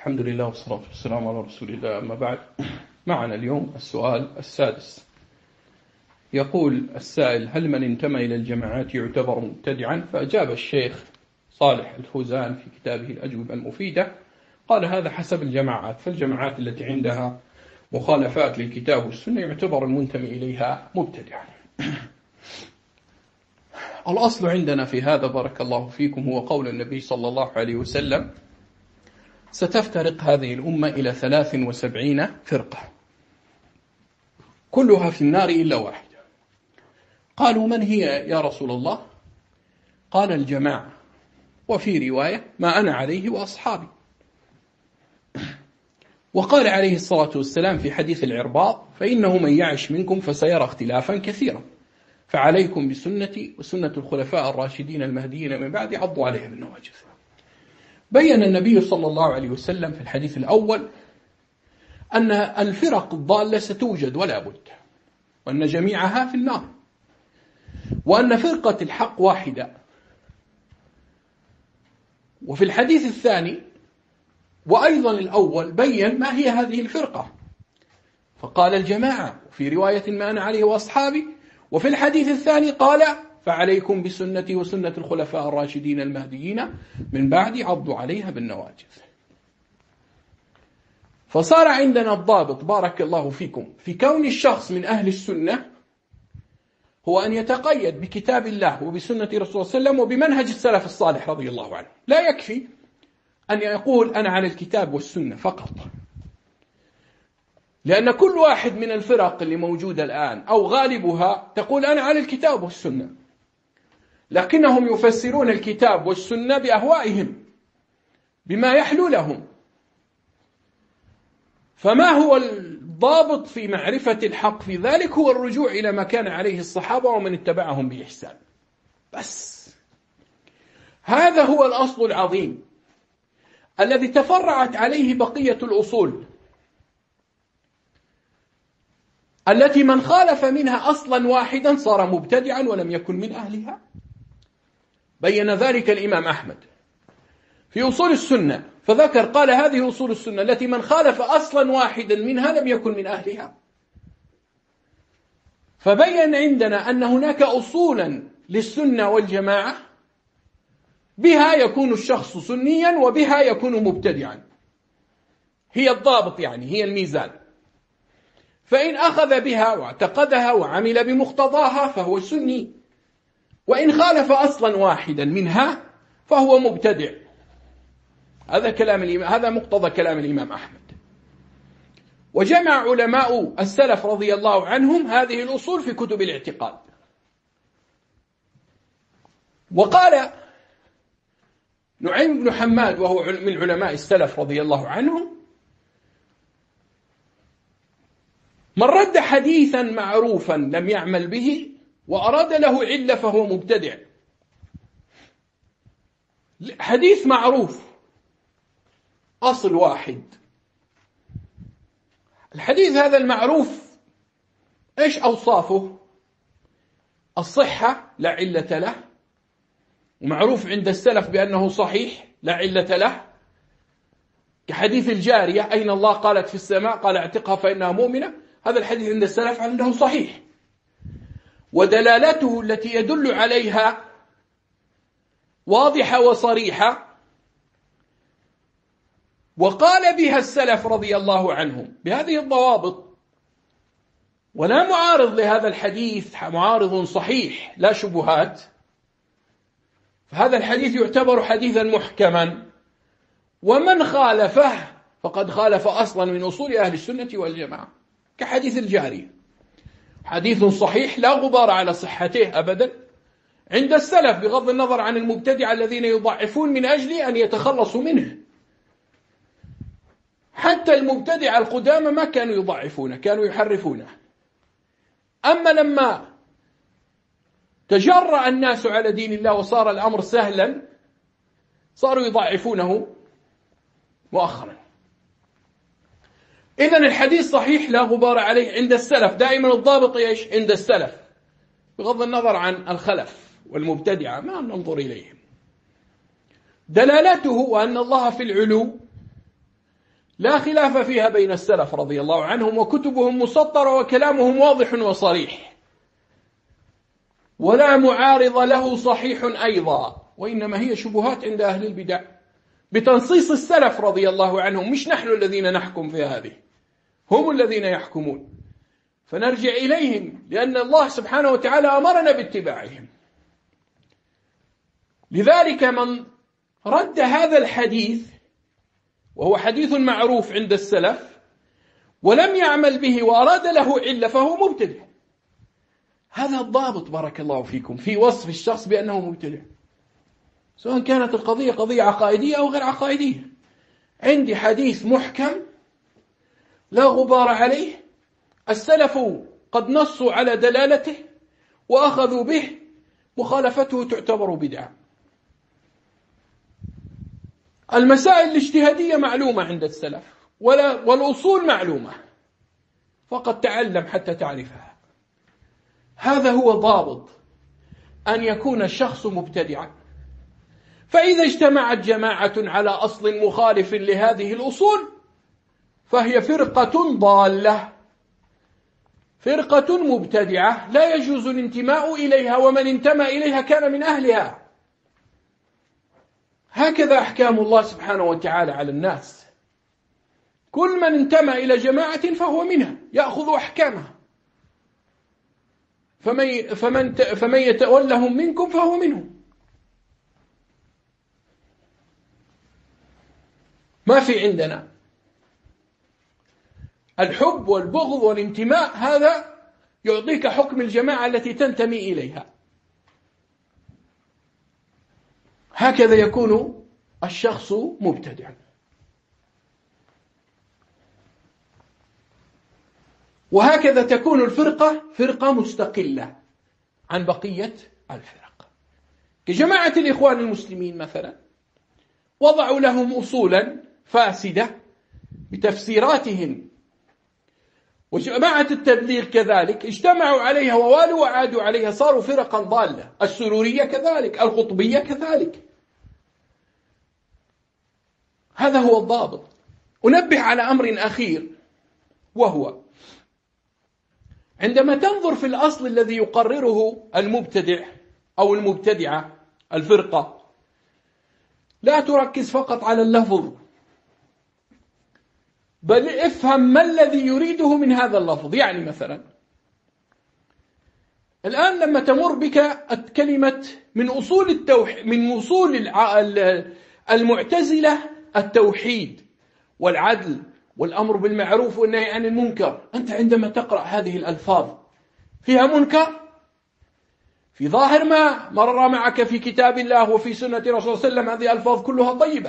الحمد لله والصلاة والسلام على رسول الله. أما بعد، معنا اليوم السؤال السادس. يقول السائل: هل من انتمى إلى الجماعات يعتبر مبتدعا؟ فأجاب الشيخ صالح الفوزان في كتابه الأجوبة المفيدة، قال: هذا حسب الجماعات، فالجماعات التي عندها مخالفات للكتاب والسنة يعتبر المنتمي إليها مبتدعا. الأصل عندنا في هذا بارك الله فيكم هو قول النبي صلى الله عليه وسلم: ستفترق هذه الأمة إلى 73 فرقة كلها في النار إلا واحدة. قالوا: من هي يا رسول الله؟ قال: الجماعة، وفي رواية: ما أنا عليه وأصحابي. وقال عليه الصلاة والسلام في حديث العرباض: فإنه من يعش منكم فسيرى اختلافا كثيرا، فعليكم بسنتي وسنة الخلفاء الراشدين المهديين من بعد، عضوا عليها بالنواجذ. بين النبي صلى الله عليه وسلم في الحديث الأول أن الفرق الضالة ستوجد ولا بد، وأن جميعها في النار، وأن فرقة الحق واحدة. وفي الحديث الثاني وأيضا الأول بين ما هي هذه الفرقة، فقال: الجماعة، وفي رواية: ما أنا عليه وأصحابي. وفي الحديث الثاني قال: فعليكم بسنتي وسنة الخلفاء الراشدين المهديين من بعد، عضوا عليها بالنواجذ. فصار عندنا الضابط بارك الله فيكم في كون الشخص من أهل السنة هو أن يتقيد بكتاب الله وبسنة رسول الله صلى الله عليه وسلم وبمنهج السلف الصالح رضي الله عنه. لا يكفي أن يقول أنا على الكتاب والسنة فقط، لأن كل واحد من الفرق اللي موجودة الآن أو غالبها تقول أنا على الكتاب والسنة، لكنهم يفسرون الكتاب والسنة بأهوائهم بما يحلو لهم. فما هو الضابط في معرفة الحق في ذلك؟ هو الرجوع إلى ما كان عليه الصحابة ومن اتبعهم بإحسان. بس هذا هو الأصل العظيم الذي تفرعت عليه بقية الأصول، التي من خالف منها أصلا واحدا صار مبتدعا ولم يكن من أهلها. بين ذلك الإمام أحمد في أصول السنة فذكر، قال: هذه أصول السنة التي من خالف أصلا واحدا منها لم يكن من أهلها. فبين عندنا أن هناك أصولا للسنة والجماعة بها يكون الشخص سنيا وبها يكون مبتدعا، هي الضابط، يعني هي الميزان. فإن أخذ بها واعتقدها وعمل بمقتضاها فهو سني، وإن خالف أصلا واحدا منها فهو مبتدع. هذا كلام الإمام، هذا مقتضى كلام الإمام أحمد. وجمع علماء السلف رضي الله عنهم هذه الأصول في كتب الاعتقاد. وقال نعيم بن حماد وهو من علماء السلف رضي الله عنهم: من رد حديثا معروفا لم يعمل به وأراد له علة فهو مبتدع. حديث معروف أصل واحد، الحديث هذا المعروف إيش أوصافه؟ الصحة لا علة له، ومعروف عند السلف بأنه صحيح لا علة له، كحديث الجارية: أين الله؟ قالت في السماء، قال: اعتقها فإنها مؤمنة. هذا الحديث عند السلف عنده صحيح، ودلالته التي يدل عليها واضحة وصريحة، وقال بها السلف رضي الله عنهم بهذه الضوابط. ولا معارض لهذا الحديث، معارض صحيح لا شبهات، فهذا الحديث يعتبر حديثا محكما. ومن خالفه فقد خالف أصلا من أصول أهل السنة والجماعة، كحديث الجارية، حديث صحيح لا غبار على صحته أبدا عند السلف، بغض النظر عن المبتدع الذين يضعفون من أجل أن يتخلصوا منه. حتى المبتدع القدامى ما كانوا يضعفونه، كانوا يحرفونه. أما لما تجرأ الناس على دين الله وصار الأمر سهلا صاروا يضعفونه مؤخرا. إذن الحديث صحيح لا غبار عليه عند السلف، دائما الضابط إيش؟ عند السلف، بغض النظر عن الخلف والمبتدعة ما ننظر إليهم. دلالته وأن الله في العلو لا خلاف فيها بين السلف رضي الله عنهم، وكتبهم مسطرة وكلامهم واضح وصريح، ولا معارض له صحيح أيضا، وإنما هي شبهات عند أهل البدع بتنصيص السلف رضي الله عنهم، مش نحن الذين نحكم في هذه، هم الذين يحكمون، فنرجع إليهم لأن الله سبحانه وتعالى أمرنا باتباعهم. لذلك من رد هذا الحديث، وهو حديث معروف عند السلف، ولم يعمل به وأراد له علة فهو مبتدع. هذا الضابط بارك الله فيكم في وصف الشخص بأنه مبتدع، سواء كانت القضية قضية عقائدية أو غير عقائدية. عندي حديث محكم لا غبار عليه، السلف قد نصوا على دلالته وأخذوا به، مخالفته تعتبر بدعة. المسائل الاجتهادية معلومة عند السلف، والأصول معلومة، فقد تعلم حتى تعرفها. هذا هو ضابط أن يكون الشخص مبتدعا. فإذا اجتمعت جماعة على أصل مخالف لهذه الأصول فهي فرقة ضالة، فرقة مبتدعة لا يجوز الانتماء إليها، ومن انتمى إليها كان من أهلها. هكذا أحكام الله سبحانه وتعالى على الناس، كل من انتمى إلى جماعة فهو منها يأخذ أحكامها، فمن يتولهم منكم فهو منهم. ما في عندنا الحب والبغض والانتماء، هذا يعطيك حكم الجماعة التي تنتمي إليها. هكذا يكون الشخص مبتدعا. وهكذا تكون الفرقة فرقة مستقلة عن بقية الفرق. كجماعة الإخوان المسلمين مثلا، وضعوا لهم أصولا فاسدة بتفسيراتهم، وجماعة التبليغ كذلك اجتمعوا عليها ووالوا وعادوا عليها، صاروا فرقا ضالة. السرورية كذلك، القطبية كذلك. هذا هو الضابط. أنبه على أمر أخير، وهو عندما تنظر في الأصل الذي يقرره المبتدع أو المبتدعة الفرقة، لا تركز فقط على اللفظ، بل افهم ما الذي يريده من هذا اللفظ. يعني مثلا الآن لما تمر بك كلمة من أصول المعتزلة التوحيد والعدل والأمر بالمعروف والنهي عن المنكر، أنت عندما تقرأ هذه الألفاظ فيها منكر؟ في ظاهر ما مر معك في كتاب الله وفي سنة رسول الله صلى الله عليه وسلم هذه الألفاظ كلها طيبة،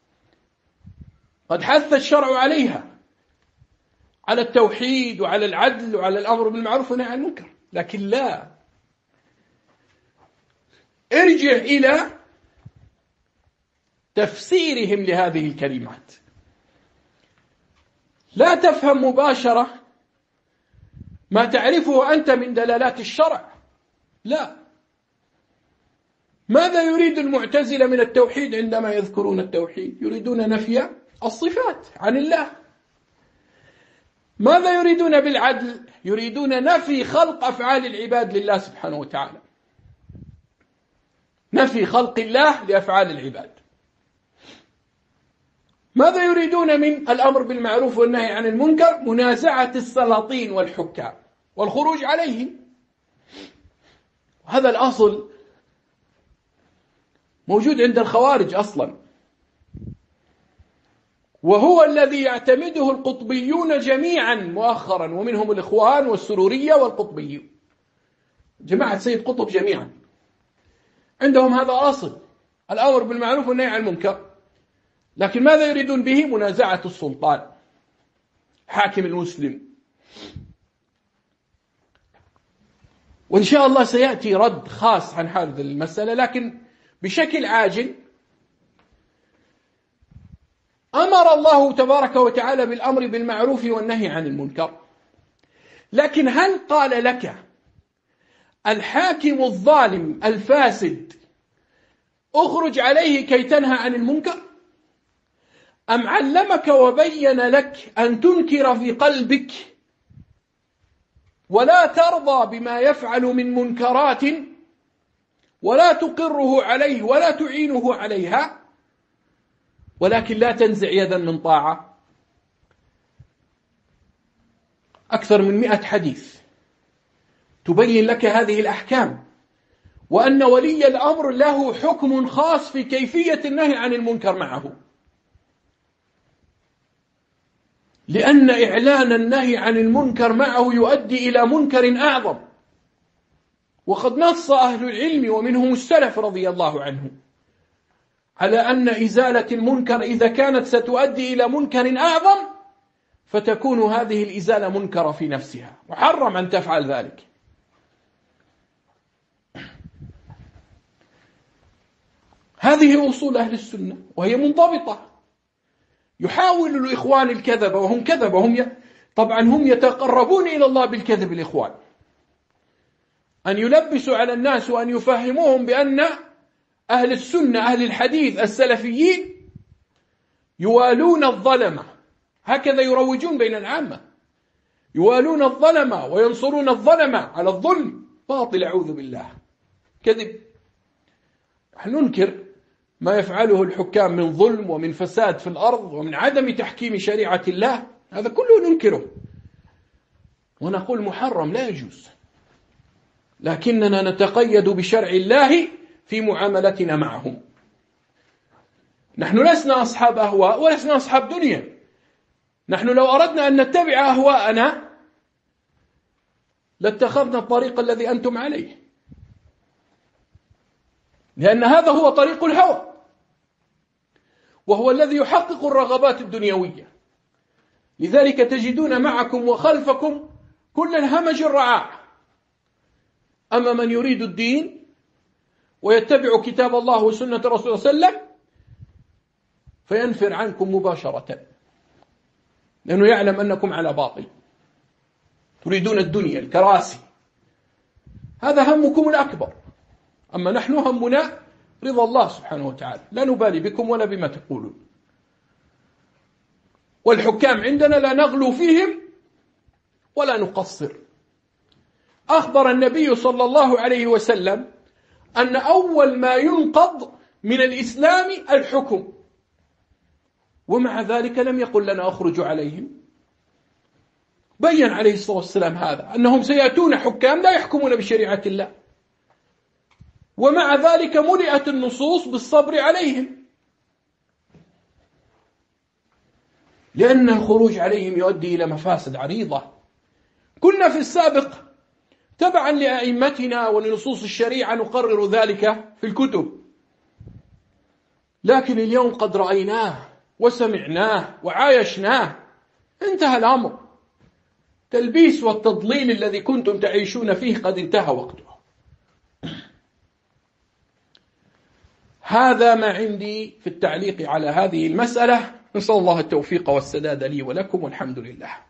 قد حث الشرع عليها، على التوحيد وعلى العدل وعلى الأمر بالمعروف والنهي عن المنكر. لكن لا، ارجع إلى تفسيرهم لهذه الكلمات. لا تفهم مباشرة ما تعرفه أنت من دلالات الشرع، لا. ماذا يريد المعتزلة من التوحيد عندما يذكرون التوحيد؟ يريدون نفي الصفات عن الله. ماذا يريدون بالعدل؟ يريدون نفي خلق أفعال العباد لله سبحانه وتعالى، نفي خلق الله لأفعال العباد. ماذا يريدون من الأمر بالمعروف والنهي عن المنكر؟ منازعة السلاطين والحكام والخروج عليهم. هذا الأصل موجود عند الخوارج أصلا، وهو الذي يعتمده القطبيون جميعا مؤخرا، ومنهم الإخوان والسرورية والقطبيون، جماعة سيد قطب جميعا عندهم هذا أصل، الأمر بالمعروف والنهي عن المنكر. لكن ماذا يريدون به؟ منازعة السلطان، حاكم المسلم. وإن شاء الله سيأتي رد خاص عن هذه المسألة، لكن بشكل عاجل. أمر الله تبارك وتعالى بالأمر بالمعروف والنهي عن المنكر، لكن هل قال لك الحاكم الظالم الفاسد اخرج عليه كي تنهى عن المنكر؟ أم علمك وبين لك أن تنكر في قلبك ولا ترضى بما يفعل من منكرات ولا تقره عليه ولا تعينه عليها، ولكن لا تنزع يدا من طاعة؟ أكثر من 100 حديث تبين لك هذه الأحكام، وأن ولي الأمر له حكم خاص في كيفية النهي عن المنكر معه، لأن إعلان النهي عن المنكر معه يؤدي إلى منكر أعظم. وقد نص أهل العلم ومنهم السلف رضي الله عنهم على أن إزالة المنكر إذا كانت ستؤدي إلى منكر أعظم فتكون هذه الإزالة منكرة في نفسها، وحرم أن تفعل ذلك. هذه أصول أهل السنة وهي منضبطة. يحاول الإخوان الكذب، وهم كذب، طبعا هم يتقربون إلى الله بالكذب الإخوان، أن يلبسوا على الناس وأن يفهموهم بأن أهل السنة أهل الحديث السلفيين يوالون الظلمة، هكذا يروجون بين العامة، يوالون الظلمة وينصرون الظلمة على الظلم. باطل، أعوذ بالله، كذب. نحن ننكر ما يفعله الحكام من ظلم ومن فساد في الأرض ومن عدم تحكيم شريعة الله، هذا كله ننكره ونقول محرم لا يجوز، لكننا نتقيد بشرع الله في معاملتنا معهم. نحن لسنا أصحاب أهواء ولسنا أصحاب دنيا. نحن لو أردنا أن نتبع أهواءنا لاتخذنا الطريق الذي أنتم عليه، لأن هذا هو طريق الهوى، وهو الذي يحقق الرغبات الدنيوية. لذلك تجدون معكم وخلفكم كل الهمج الرعاع. أما من يريد الدين ويتبع كتاب الله وسنة رسول الله صلى الله عليه وسلم فينفر عنكم مباشرة، لأنه يعلم أنكم على باطل، تريدون الدنيا، الكراسي، هذا همكم الأكبر. أما نحن همنا رضا الله سبحانه وتعالى، لا نبالي بكم ولا بما تقولون. والحكام عندنا لا نغلو فيهم ولا نقصر. أخبر النبي صلى الله عليه وسلم أن أول ما ينقض من الإسلام الحكم، ومع ذلك لم يقل لنا أخرج عليهم. بين عليه الصلاة والسلام هذا، أنهم سيأتون حكام لا يحكمون بشريعة الله، ومع ذلك ملئت النصوص بالصبر عليهم، لأن الخروج عليهم يؤدي إلى مفاسد عريضة. كنا في السابق تبعا لأئمتنا ولنصوص الشريعة نقرر ذلك في الكتب، لكن اليوم قد رأيناه وسمعناه وعايشناه، انتهى الأمر. تلبيس والتضليل الذي كنتم تعيشون فيه قد انتهى وقته. هذا ما عندي في التعليق على هذه المسألة. نسأل الله التوفيق والسداد لي ولكم، والحمد لله.